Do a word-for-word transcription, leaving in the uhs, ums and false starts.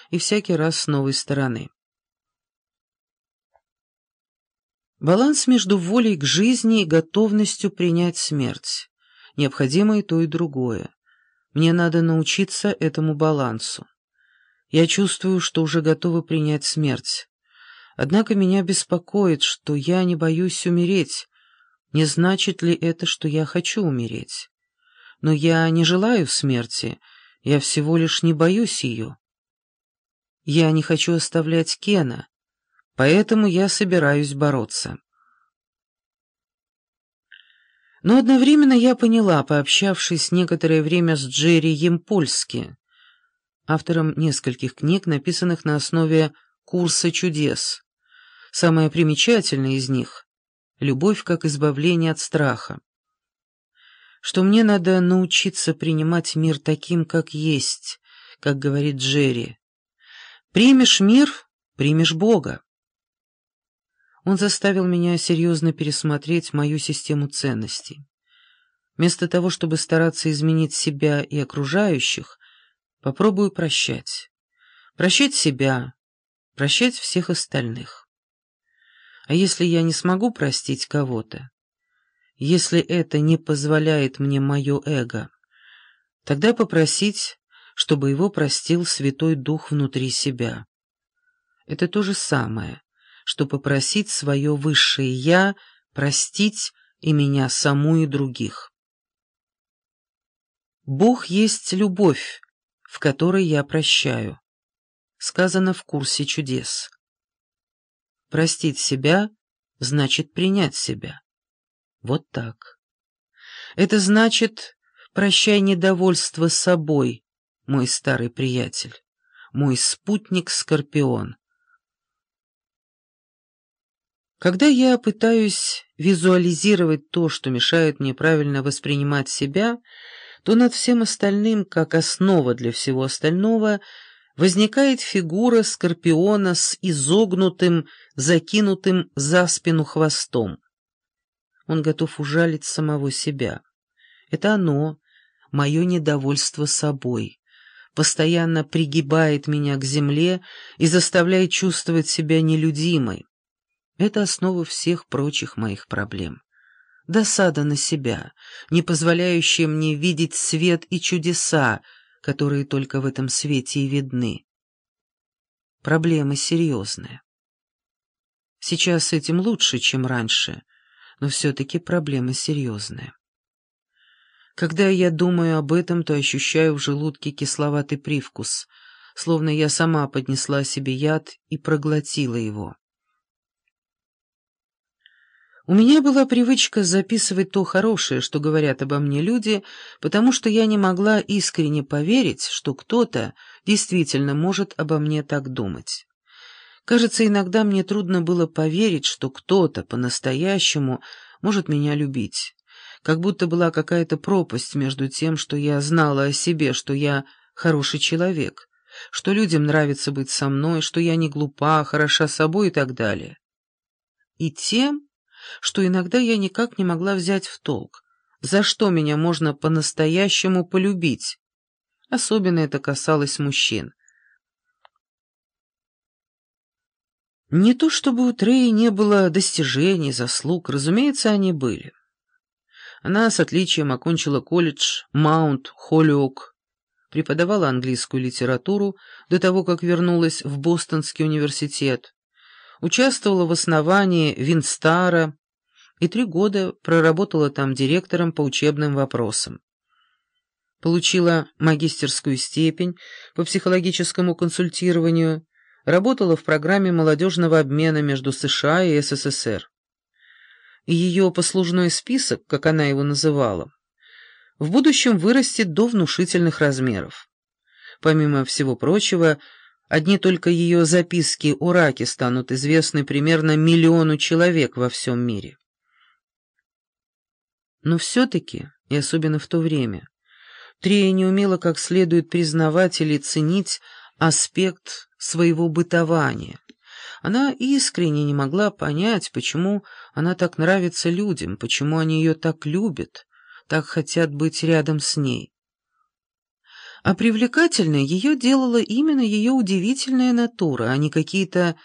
и всякий раз с новой стороны. Баланс между волей к жизни и готовностью принять смерть. Необходимо и то, и другое. Мне надо научиться этому балансу. Я чувствую, что уже готова принять смерть. Однако меня беспокоит, что я не боюсь умереть. Не значит ли это, что я хочу умереть? Но я не желаю смерти, я всего лишь не боюсь ее. Я не хочу оставлять Кена, поэтому я собираюсь бороться. Но одновременно я поняла, пообщавшись некоторое время с Джерри Ямпольски, автором нескольких книг, написанных на основе «Курса чудес». Самое примечательное из них — «Любовь как избавление от страха», что мне надо научиться принимать мир таким, как есть, как говорит Джерри. «Примешь мир — примешь Бога». Он заставил меня серьезно пересмотреть мою систему ценностей. Вместо того, чтобы стараться изменить себя и окружающих, попробую прощать. Прощать себя, прощать всех остальных. А если я не смогу простить кого-то, если это не позволяет мне мое эго, тогда попросить, чтобы его простил Святой Дух внутри себя. Это то же самое, что попросить свое высшее «Я» простить и меня саму, и других. Бог есть любовь, в которой я прощаю, сказано в «Курсе чудес». Простить себя значит принять себя. Вот так. Это значит «прощай недовольство собой, мой старый приятель, мой спутник-скорпион». Когда я пытаюсь визуализировать то, что мешает мне правильно воспринимать себя, то над всем остальным, как основа для всего остального, возникает фигура скорпиона с изогнутым, закинутым за спину хвостом. Он готов ужалить самого себя. Это оно, мое недовольство собой, постоянно пригибает меня к земле и заставляет чувствовать себя нелюдимой. Это основа всех прочих моих проблем. Досада на себя, не позволяющая мне видеть свет и чудеса, которые только в этом свете и видны. Проблемы серьезные. Сейчас с этим лучше, чем раньше, но все-таки проблемы серьезные. Когда я думаю об этом, то ощущаю в желудке кисловатый привкус, словно я сама поднесла себе яд и проглотила его. У меня была привычка записывать то хорошее, что говорят обо мне люди, потому что я не могла искренне поверить, что кто-то действительно может обо мне так думать. Кажется, иногда мне трудно было поверить, что кто-то по-настоящему может меня любить. Как будто была какая-то пропасть между тем, что я знала о себе, что я хороший человек, что людям нравится быть со мной, что я не глупа, хороша собой и так далее. И тем, что иногда я никак не могла взять в толк, за что меня можно по-настоящему полюбить. Особенно это касалось мужчин. Не то чтобы у Треи не было достижений, заслуг, разумеется, они были. Она с отличием окончила колледж Маунт Холлиок, преподавала английскую литературу до того, как вернулась в Бостонский университет, участвовала в основании Винстара и три года проработала там директором по учебным вопросам. Получила магистерскую степень по психологическому консультированию, работала в программе молодежного обмена между США и СССР. И ее послужной список, как она его называла, в будущем вырастет до внушительных размеров. Помимо всего прочего, одни только ее записки о раке станут известны примерно миллиону человек во всем мире. Но все-таки, и особенно в то время, Трея не умела как следует признавать или ценить аспект своего бытования. Она искренне не могла понять, почему она так нравится людям, почему они ее так любят, так хотят быть рядом с ней. А привлекательной ее делала именно ее удивительная натура, а не какие-то